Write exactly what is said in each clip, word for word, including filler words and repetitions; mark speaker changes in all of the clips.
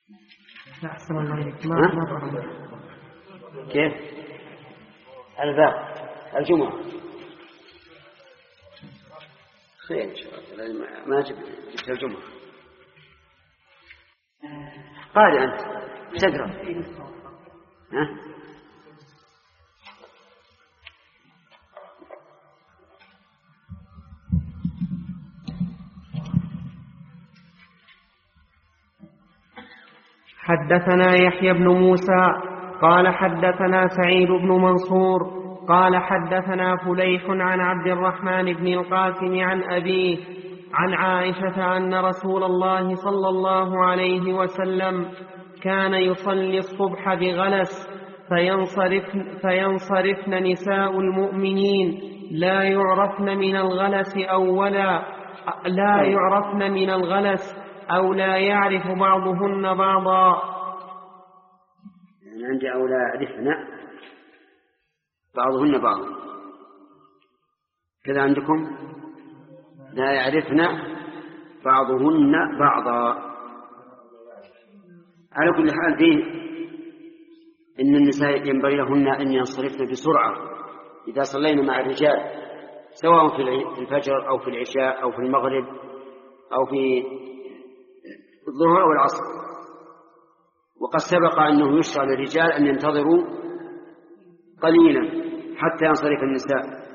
Speaker 1: أحسن الله إليك. ما ما
Speaker 2: كيف الباب الجمعة خير إن شاء الله. ما جبت الجمعة قارئ أنت تقرأ ها؟
Speaker 1: حدثنا يحيى بن موسى قال حدثنا سعيد بن منصور قال حدثنا فليح عن عبد الرحمن بن القاسم عن أبيه عن عائشة أن رسول الله صلى الله عليه وسلم كان يصلي الصبح بغلس فينصرفن, فينصرفن نساء المؤمنين لا يعرفن من الغلس أولا لا يعرفن من الغلس أو لا يعرف بعضهن بعضا.
Speaker 2: يعني عندي أو لا يعرفن بعضهن بعضا كذا عندكم لا يعرفن بعضهن بعضا. على كل حال فيه إن النساء ينبغي لهن أن ينصرفن بسرعة إذا صلينا مع الرجال سواء في الفجر أو في العشاء أو في المغرب أو في الظهر أو العصر. وقد سبق أنه يشرع للرجال أن ينتظروا قليلا حتى ينصرف النساء.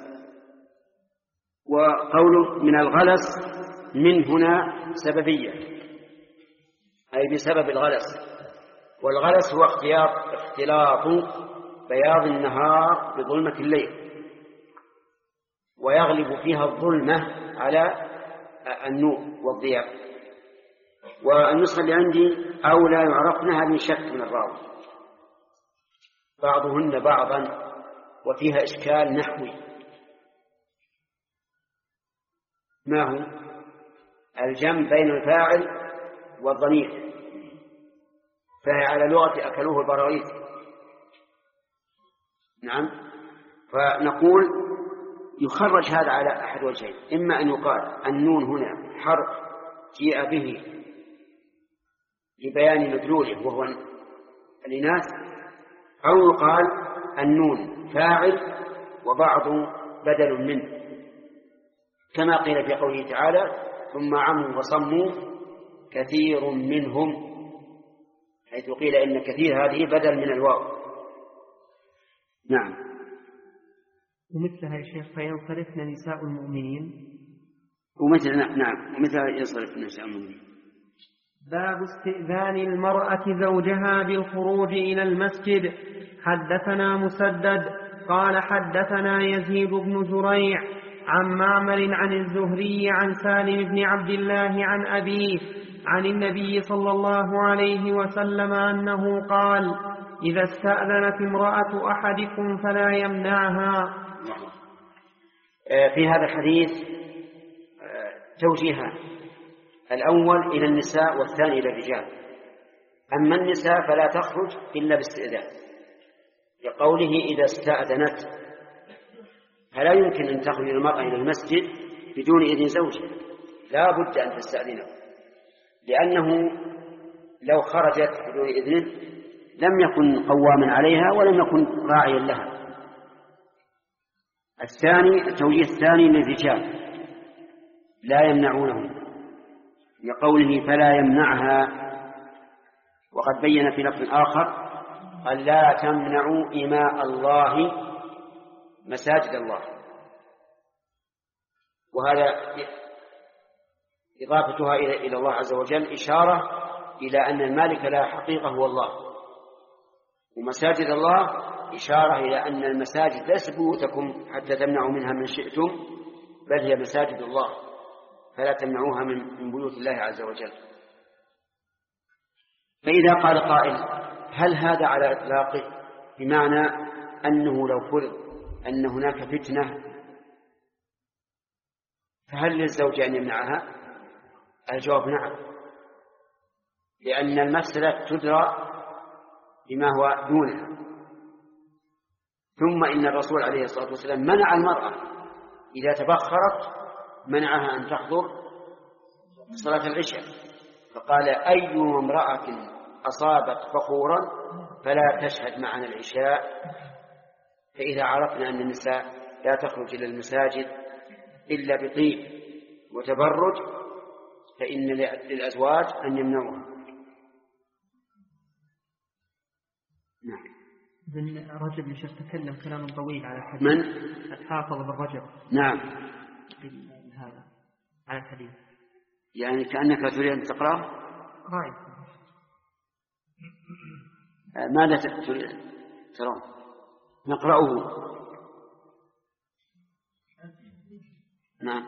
Speaker 2: وقوله من الغلس من هنا سببية أي بسبب الغلس، والغلس هو اختلاط اختلاط بياض النهار بظلمة الليل ويغلب فيها الظلمة على النور والضياء. والنسخة اللي عندي أو لا يعرفن هذه شك من الراوي بعضهن بعضا وفيها إشكال نحوي. ما هو الجمع بين الفاعل والضمير، فهي على لغة أكلوه البراغيث. نعم. فنقول يخرج هذا على أحد وجهين، إما أن يقال النون هنا حرف جيء به لبيان مدلوله وهو الإناث، أو يقال النون فاعل وبعض بدل منه، كما قيل في قوله تعالى ثم عموا وصموا كثير منهم، حيث قيل إن كثير هذه بدل من الواو. نعم.
Speaker 1: ومثلها يا شيخ فينصرفن نساء المؤمنين
Speaker 2: ومثل نعم ومثلها ينصرفن نساء المؤمنين.
Speaker 1: باب استئذان المرأة زوجها بالخروج إلى المسجد. حدثنا مسدد قال حدثنا يزيد بن زريع عن معمر عن الزهري عن سالم بن عبد الله عن أبيه عن النبي صلى الله عليه وسلم أنه قال إذا استأذنت امرأة أحدكم فلا يمنعها.
Speaker 2: في هذا الحديث توجيهان، الأول إلى النساء والثاني إلى الرجال. أما النساء فلا تخرج إلا باستئذان، لقوله إذا استأذنت، فلا يمكن أن تخرج المرأة إلى المسجد بدون إذن زوجها، لا بد أن تستأذنه، لأنه لو خرجت بدون إذنه لم يكن قواما عليها ولم يكن راعيا لها. الثاني التوجيه الثاني للرجال لا يمنعونه، لقوله فلا يمنعها، وقد بين في لفظ آخر قال لا تمنعوا إماء الله مساجد الله. وهذا إضافتها إلى الله عز وجل إشارة إلى أن المالك لا حقيقة هو الله، ومساجد الله إشارة إلى أن المساجد ليست بيوتكم حتى تمنعوا منها من شئتم، بل هي مساجد الله، فلا تمنعوها من بيوت الله عز وجل. فإذا قال قائل هل هذا على إطلاقه بمعنى أنه لو فرض أن هناك فتنة فهل للزوج أن يمنعها؟ الجواب نعم، لأن المسألة تدرى بما هو دونها. ثم إن الرسول عليه الصلاة والسلام منع المرأة إذا تبخرت منعها أن تحضر صلاة العشاء، فقال أي امرأة أصابت فخورا فلا تشهد معنا العشاء. فإذا عرفنا أن النساء لا تخرج إلى المساجد إلا بطيب وتبرج فإن للأزواج أن يمنعوها.
Speaker 1: نعم. ابن رجب يشير تكلم كلام طويل على الحديث.
Speaker 2: من؟
Speaker 1: الحافظ بن رجب.
Speaker 2: نعم.
Speaker 1: هذا على الحديث.
Speaker 2: يعني كأنك تريد أن تقرأه؟
Speaker 1: رأيت.
Speaker 2: ماذا تريد ترى؟ نقرأه. نعم.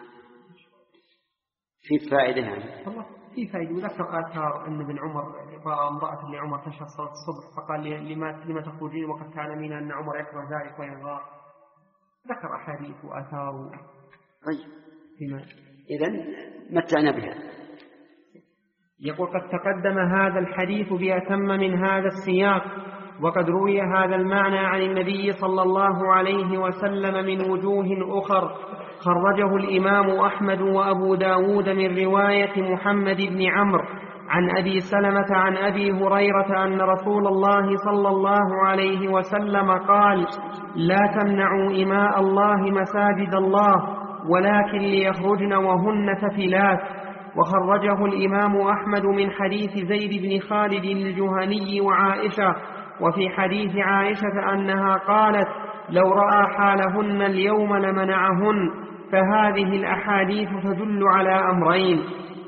Speaker 2: في فائدة يعني.
Speaker 1: والله في فائدة. وذكر آثار أن ابن عمر رأى امرأة لعمر تشهد صلاة الصبح فقال لما لما تخرجين وقد تعلمين أن عمر يكره ذلك ويغار. ذكر أحاديث وآثار.
Speaker 2: طيب.
Speaker 1: فيما
Speaker 2: إذن متعنا بها.
Speaker 1: يقول قد تقدم هذا الحديث بأتم من هذا السياق، وقد روي هذا المعنى عن النبي صلى الله عليه وسلم من وجوه أخر خرجه الإمام أحمد وأبو داود من رواية محمد بن عمرو عن أبي سلمة عن أبي هريرة أن رسول الله صلى الله عليه وسلم قال: لا تمنعوا إماء الله مساجد الله ولكن ليخرجن وهن تفلات. وخرجه الإمام أحمد من حديث زيد بن خالد الجهني وعائشة. وفي حديث عائشة أنها قالت: لو رأى حالهن اليوم لمنعهن. فهذه الأحاديث تدل على أمرين: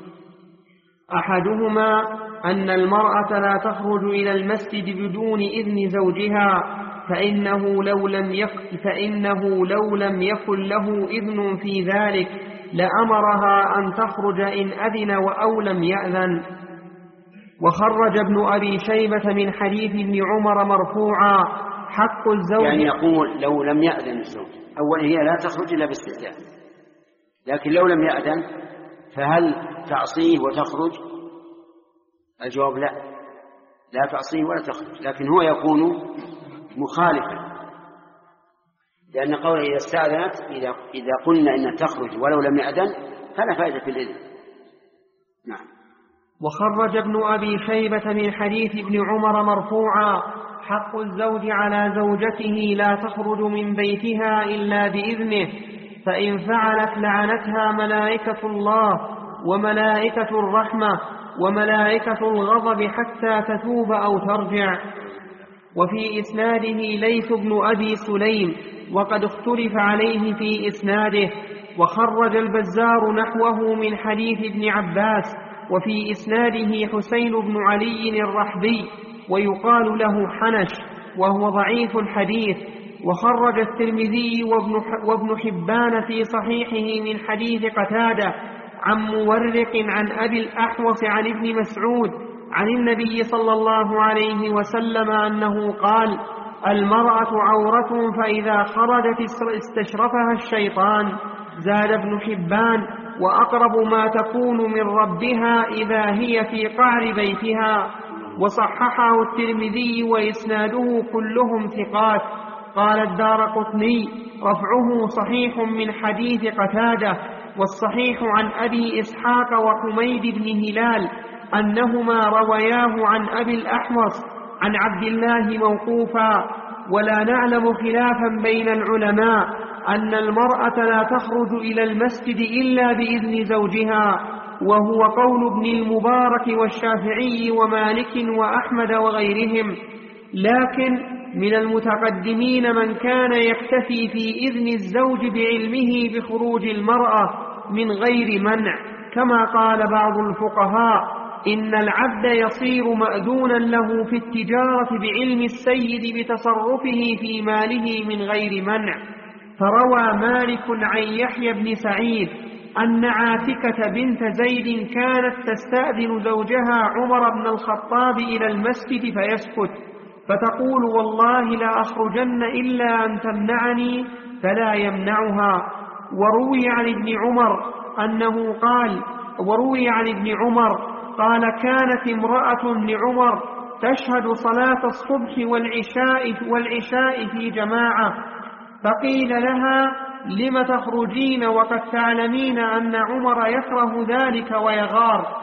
Speaker 1: أحدهما أن المرأة لا تخرج إلى المسجد بدون إذن زوجها، فإنه لو لم يكن فإنه لو لم يكن له إذن في ذلك لأمرها أن تخرج إن أذن أو لم يأذن. وخرج ابن أبي شيبة من حديث ابن عمر مرفوعا: حق الزوج،
Speaker 2: يعني يقول لو لم يأذن الزوج، أولا هي لا تخرج إلا باستئذان، لكن لو لم يأذن فهل تعصيه وتخرج؟ الجواب لا، لا تعصيه ولا تخرج، لكن هو يكون مخالفا، لأن قوله إذا استأذنت إذا, إذا قلنا إن تخرج ولو لم يأذن فلا فائدة في الإذن. نعم.
Speaker 1: وخرج ابن أبي شيبة من حديث ابن عمر مرفوعا: حق الزوج على زوجته لا تخرج من بيتها إلا بإذنه، فإن فعلت لعنتها ملائكة الله وملائكة الرحمة وملائكة الغضب حتى تتوب أو ترجع. وفي إسناده ليث بن أبي سليم وقد اختلف عليه في إسناده. وخرج البزار نحوه من حديث ابن عباس، وفي إسناده حسين بن علي الرحبي ويقال له حنش وهو ضعيف الحديث. وخرج الترمذي وابن حبان في صحيحه من حديث قتادة عن مورق عن أبي الأحوص عن ابن مسعود عن النبي صلى الله عليه وسلم أنه قال: المرأة عورة فإذا خرجت استشرفها الشيطان. زاد ابن حبان: وأقرب ما تكون من ربها إذا هي في قعر بيتها. وصححه الترمذي وإسناده كلهم ثقات. قال الدارقطني: رفعه صحيح من حديث قتادة. والصحيح عن أبي إسحاق وحميد بن هلال أنهما روياه عن أبي الأحوص عن عبد الله موقوفا. ولا نعلم خلافا بين العلماء أن المرأة لا تخرج إلى المسجد إلا بإذن زوجها، وهو قول ابن المبارك والشافعي ومالك وأحمد وغيرهم. لكن من المتقدمين من كان يكتفي في إذن الزوج بعلمه بخروج المرأة من غير منع، كما قال بعض الفقهاء: إن العبد يصير مأذونا له في التجارة بعلم السيد بتصرفه في ماله من غير منع. فروى مالك عن يحيى بن سعيد أن عاتكة بنت زيد كانت تستأذن زوجها عمر بن الخطاب إلى المسجد فيسكت، فتقول: والله لا أخرجن إلا أن تمنعني، فلا يمنعها. وروي عن ابن عمر أنه قال وروي عن ابن عمر قال: كانت امرأة لعمر تشهد صلاة الصبح والعشاء, والعشاء في جماعة، فقيل لها: لم تخرجين وقد تعلمين أن عمر يكره ذلك ويغار؟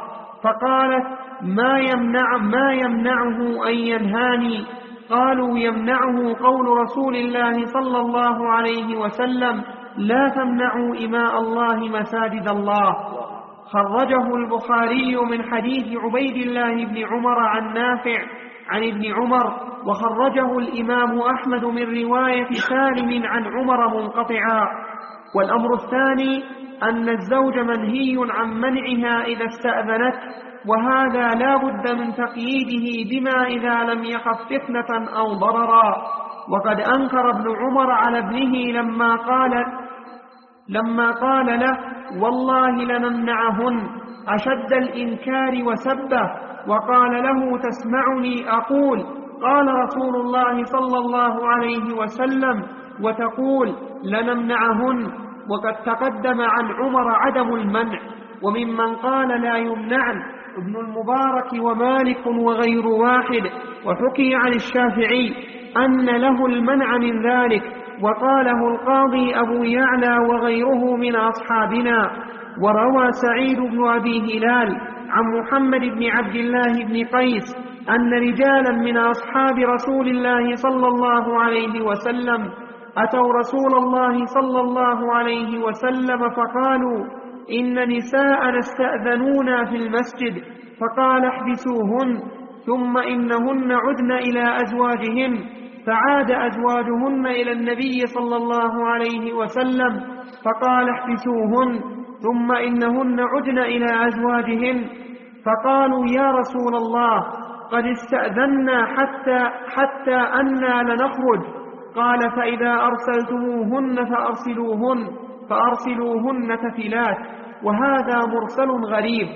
Speaker 1: فقالت: ما يمنع ما يمنعه أن ينهاني؟ قالوا: يمنعه قول رسول الله صلى الله عليه وسلم: لا تمنعوا إماء الله مساجد الله. خرجه البخاري من حديث عبيد الله بن عمر عن نافع عن ابن عمر، وخرجه الإمام أحمد من رواية سالم عن عمر منقطعا. والأمر الثاني أن الزوج منهي عن منعها إذا استأذنت، وهذا لا بد من تقييده بما إذا لم يخف فتنة أو ضررا. وقد أنكر ابن عمر على ابنه لما قال لما قال له: والله لنمنعهن، أشد الإنكار وسبه، وقال له: تسمعني أقول قال رسول الله صلى الله عليه وسلم وتقول لنمنعهن؟ وقد تقدم عن عمر عدم المنع. وممن قال لا يمنعن ابن المبارك ومالك وغير واحد. وحكي عن الشافعي أن له المنع من ذلك، وقاله القاضي أبو يعلى وغيره من أصحابنا. وروى سعيد بن أبي هلال عن محمد بن عبد الله بن قيس أن رجالا من أصحاب رسول الله صلى الله عليه وسلم أتوا رسول الله صلى الله عليه وسلم فقالوا: إن نساء استأذنونا في المسجد، فقال: احبسوهن، ثم إنهن عدن إلى أزواجهن. فعاد أزواجهن إلى النبي صلى الله عليه وسلم فقال: احبسوهن، ثم إنهن عدن إلى أزواجهن. فقالوا: يا رسول الله، قد استأذنا حتى, حتى أنا لنخرج. قال: فإذا أرسلتموهن فأرسلوهن فأرسلوهن تفلات. وهذا مرسل غريب.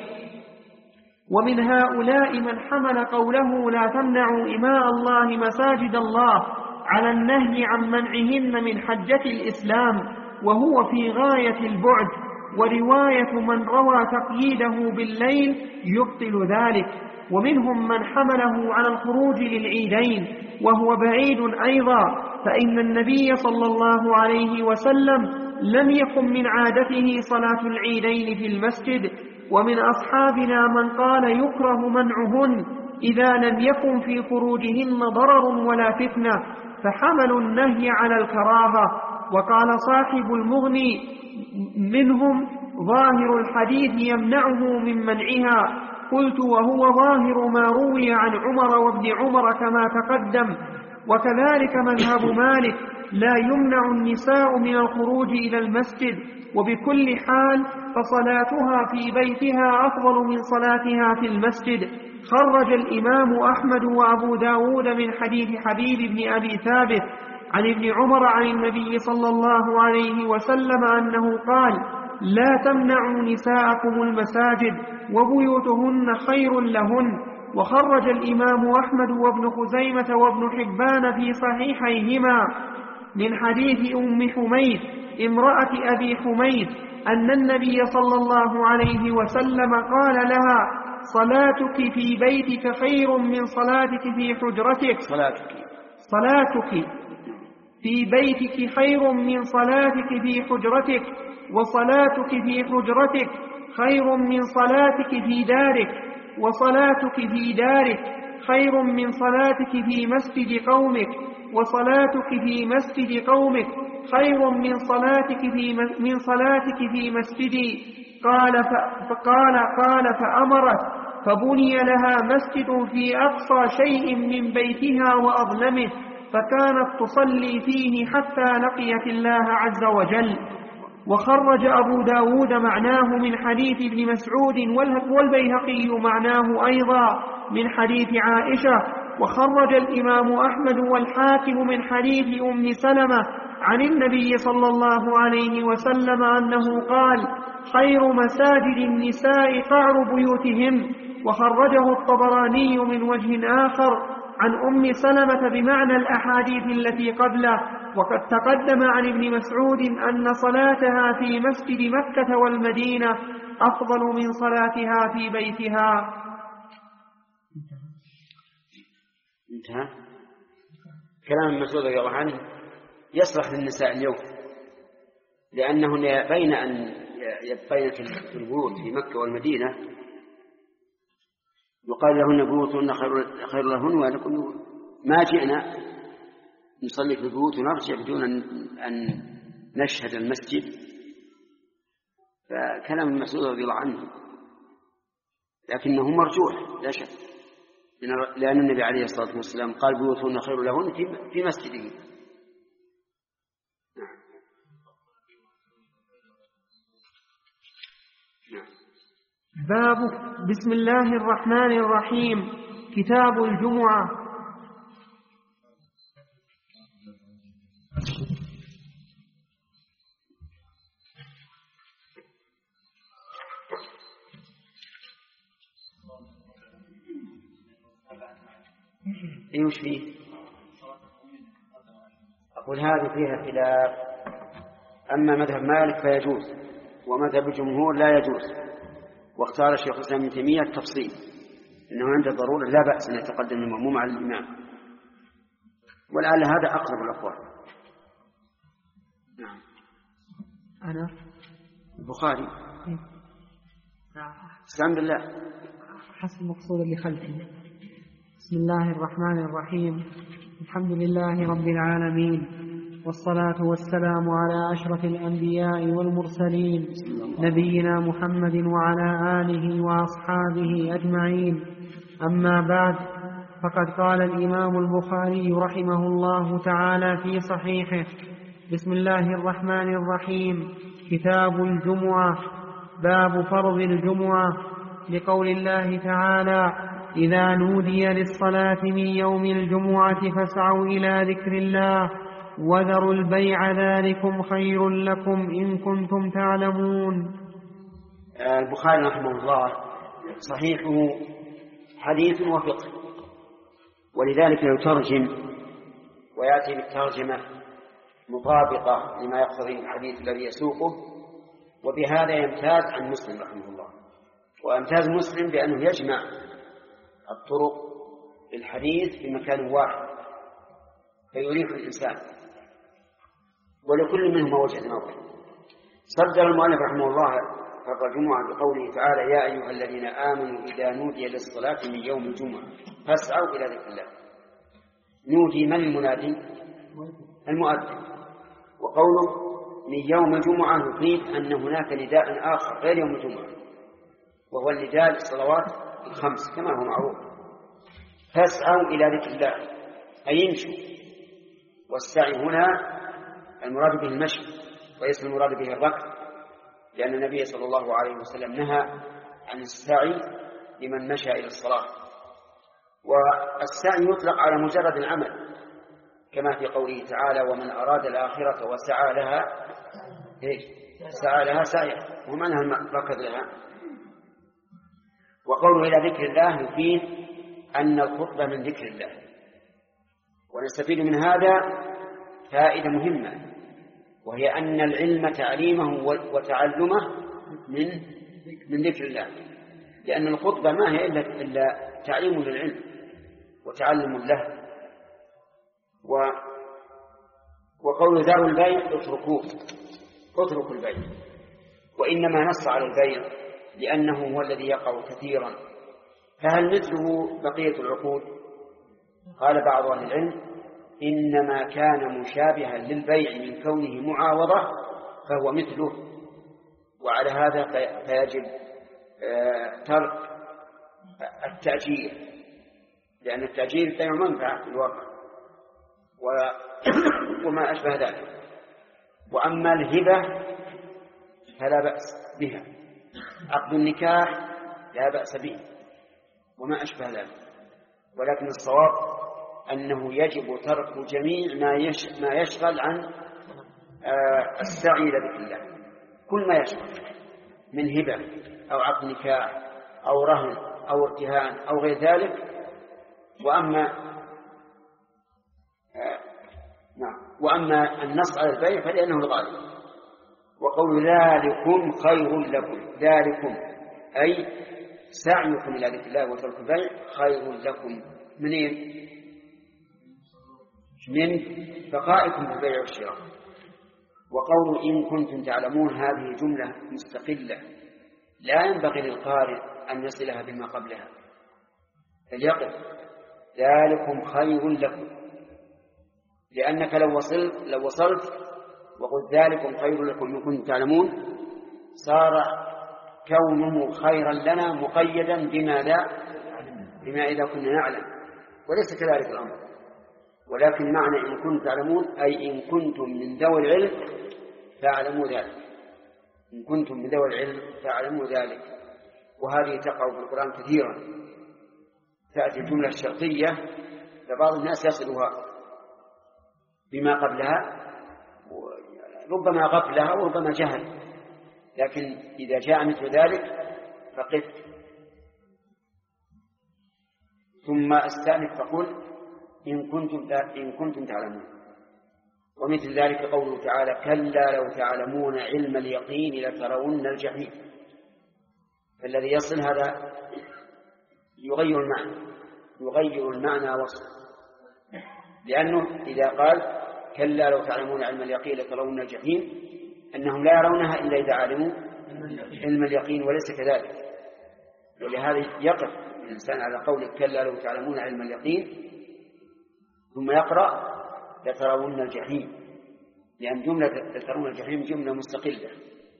Speaker 1: ومن هؤلاء من حمل قوله لا تمنعوا إماء الله مساجد الله على النهي عن منعهن من حجة الإسلام، وهو في غاية البعد. ورواية من روى تقييده بالليل يبطل ذلك. ومنهم من حمله على الخروج للعيدين، وهو بعيد أيضا، فإن النبي صلى الله عليه وسلم لم يكن من عادته صلاة العيدين في المسجد. ومن أصحابنا من قال يكره منعهن إذا لم يكن في خروجهن ضرر ولا فتنة، فحملوا النهي على الكراهة. وقال صاحب المغني: منهم ظاهر الحديث يمنعه من منعها. قلت: وهو ظاهر ما روي عن عمر وابن عمر كما تقدم. وكذلك مذهب مالك: لا يمنع النساء من الخروج إلى المسجد، وبكل حال فصلاتها في بيتها أفضل من صلاتها في المسجد. خرج الإمام أحمد وأبو داود من حديث حبيب بن أبي ثابت عن ابن عمر عن النبي صلى الله عليه وسلم أنه قال: لا تمنعوا نساءكم المساجد، وبيوتهن خير لهن. وخرج الإمام أحمد وابن خزيمة وابن حبان في صحيحيهما من حديث أم حميد امرأة أبي حميد أن النبي صلى الله عليه وسلم قال لها: صلاتك في بيتك خير من صلاتك في حجرتك.
Speaker 2: صلاتك
Speaker 1: صلاتك في بيتك خير من صلاتك في حجرتك، وصلاتك في حجرتك خير من صلاتك في دارك، وصلاتك في دارك خير من صلاتك في مسجد قومك، وصلاتك في مسجد قومك خير من صلاتك في من صلاتك في مسجدي. قال فقال قال فأمرت، فبني لها مسجد في أقصى شيء من بيتها وأظلمه، فكانت تصلي فيه حتى لقيت الله عز وجل. وخرج أبو داود معناه من حديث ابن مسعود، والبيهقي معناه أيضا من حديث عائشة. وخرج الإمام أحمد والحاكم من حديث أم سلمة عن النبي صلى الله عليه وسلم أنه قال: خير مساجد النساء قعر بيوتهن. وخرجه الطبراني من وجه آخر عن أم سلمة بمعنى الأحاديث التي قبله. وقد تقدم عن ابن مسعود أن صلاتها في مسجد مكة والمدينة أفضل من صلاتها في بيتها.
Speaker 2: انتهى كلام ابن مسعود رضي الله عنه يصلح للنساء اليوم، لأنهن بين أن يبقين في البيوت في مكة والمدينة يقال لهن بيوتهن خير, خير لهن ولكن ما جئنا نصلي في البيوت ونرجع بدون أن نشهد المسجد، فكلام المسعود رضي الله عنه، لكنه مرجوح لا شك، لأن النبي عليه الصلاة والسلام قال بيوتهن خير لهن في مسجده.
Speaker 1: باب بسم الله الرحمن الرحيم. كتاب الجمعة.
Speaker 2: ايش فيه؟ أقول هذه فيها خلاف، أما مذهب مالك فيجوز، ومذهب الجمهور لا يجوز، واختار الشيخ الإسلام ابن تيمية التفصيل أنه عند الضرورة لا بأس أن يتقدم المأموم على الإمام، ولعل هذا أقرب الأقوال. نعم.
Speaker 1: أنا
Speaker 2: البخاري الحمد لله
Speaker 1: حسب المقصود اللي خلفي. بسم الله الرحمن الرحيم. الحمد لله رب العالمين، والصلاة والسلام على أشرف الأنبياء والمرسلين نبينا محمد وعلى آله وأصحابه أجمعين. أما بعد، فقد قال الإمام البخاري رحمه الله تعالى في صحيحه: بسم الله الرحمن الرحيم. كتاب الجمعة. باب فرض الجمعة، لقول الله تعالى: إذا نودي للصلاة من يوم الجمعة فاسعوا إلى ذكر الله وذروا البيع ذلكم خير لكم إن كنتم تعلمون.
Speaker 2: البخاري رحمه الله صحيحه حديث وفقه، ولذلك يترجم ويأتي بالترجمة مطابقة لما يقتضيه الحديث الذي يسوقه، وبهذا يمتاز عن مسلم رحمه الله. وامتاز مسلم بأنه يجمع الطرق للحديث في مكان واحد فيريح الإنسان، ولكل منهما وجهة نظر. صدر المؤلف رحمه الله فرض الجمعة بقوله تعالى: يا أيها الذين آمنوا إذا نودي للصلاة من يوم الجمعة فاسعوا إلى ذكر الله. نودي من المنادي؟ المؤذن. وقوله من يوم الجمعة يفيد أن هناك نداء آخر غير يوم الجمعة، وهو النداء للصلوات الخمس كما هو معروف. فاسعوا إلى ذكر الله أي يمشوا، والسعي هنا المراد به المشي، وليس المراد به الركض، لأن النبي صلى الله عليه وسلم نهى عن السعي لمن مشى إلى الصلاة. والسعي يطلق على مجرد العمل، كما في قوله تعالى: ومن أراد الآخرة وسعى لها إيه؟ سعى لها سعيها، ومنها الركض لها. وقوله إلى ذكر الله يفيد أن الخطبة من ذكر الله. ونستفيد من هذا فائدة مهمة، وهي أن العلم تعليمه وتعلمه من من ذكر الله، لأن الخطبة ما هي إلا, إلا تعليم للعلم وتعلم له. و وقول ذروا البيع اتركوه، اتركوا البيع، وإنما نص على البيع لأنه هو الذي يقع كثيرا. فهل مثله بقية العقود؟ قال بعض أهل العلم: إنما كان مشابها للبيع من كونه معاوضة فهو مثله، وعلى هذا فيجب ترك التأجير، لأن التأجير بيع منفعة في الواقع وما أشبه ذلك. وأما الهبة فلا بأس بها، عقد النكاح لا بأس به وما أشبه ذلك، ولكن الصواب أنه يجب ترك جميع ما يشغل عن السعي إلى ذكر الله، كل ما يشغل من هبة أو عقد نكاح أو رهن أو ارتهان أو غير ذلك. وأما نعم وأما النص على البيع فلأنه الغالب. وقول ذلكم خير لكم، ذلكم أي سعيكم إلى ذكر الله وترك البيع خير لكم. منين؟ من بقائكم في البيع والشراء. وقول إن كنتم تعلمون هذه جملة مستقلة لا ينبغي للقارئ أن يصلها بما قبلها، فليقل ذلكم خير لكم، لأنك لو وصلت لو وصلت وقلت ذلكم خير لكم إن كنتم تعلمون صار كونه خيرا لنا مقيدا بما لا بما إذا كنا نعلم، وليس كذلك الأمر. ولكن معنى إن كنتم تعلمون أي إن كنتم من ذوي العلم فاعلموا ذلك، إن كنتم من ذوي العلم فاعلموا ذلك. وهذه تقع في القرآن كثيرا، تأتي الجملة الشرطية فبعض الناس يصلها بما قبلها، ربما غفلها وربما جهل، لكن إذا جاء مثل ذلك فقف ثم استأنف فقل إن كنتم إن كنتم تعلمون. ومثل ذلك قوله تعالى كلا لو تعلمون علم اليقين لترون الجحيم، فالذي يصل هذا يغير المعنى يغير المعنى وصفه، لأنه إذا قال كلا لو تعلمون علم اليقين لترون الجحيم أنهم لا يرونها إلا إذا علموا علم اليقين، وليس كذلك. ولهذا يقف الإنسان على قول كلا لو تعلمون علم اليقين ثم يقرأ لترون الجحيم، لأن جملة لترون الجحيم جملة مستقلة.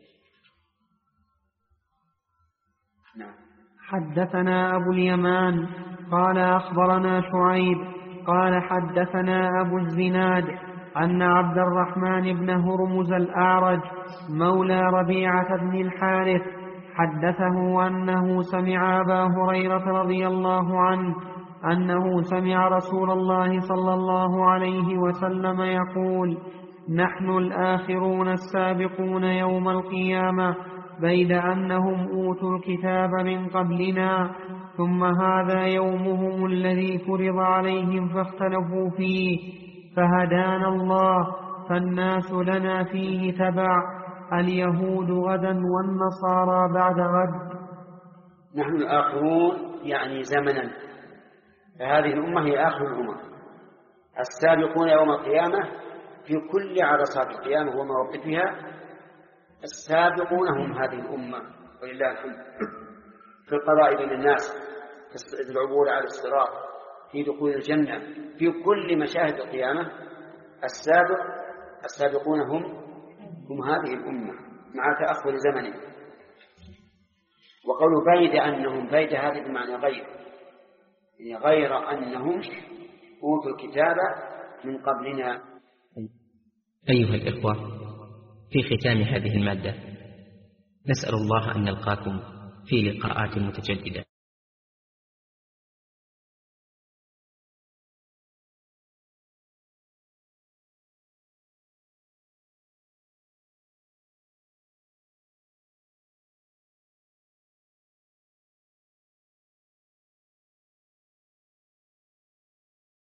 Speaker 2: نعم.
Speaker 1: حدثنا أبو اليمان قال أخبرنا شعيب قال حدثنا أبو الزناد أن عبد الرحمن بن هرمز الأعرج مولى ربيعة بن الحارث حدثه أنه سمع أبا هريرة رضي الله عنه أنه سمع رسول الله صلى الله عليه وسلم يقول نحن الآخرون السابقون يوم القيامة بيد أنهم أوتوا الكتاب من قبلنا، ثم هذا يومهم الذي فرض عليهم فاختلفوا فيه، فهدانا الله فالناس لنا فيه تبع، اليهود غدا والنصارى بعد غد.
Speaker 2: نحن الآخرون يعني زمنا، فهذه الأمة هي آخر الأمم، السابقون يوم القيامة في كل عرصات القيامة ومواقفها، السابقون هم هذه الأمة ولله الحمد، في القضاء بين الناس، في العبور على الصراط، في دخول الجنة، في كل مشاهد القيامة السابق السابقون هم هم هذه الأمة مع تأخر زمنه. وقولوا بيد أنهم بيد هذه بمعنى غير، يعني غير أنهم أوتوا الكتاب من قبلنا.
Speaker 3: أيها الإخوة، في ختام هذه المادة نسأل الله أن نلقاكم في لقاءات متجددة.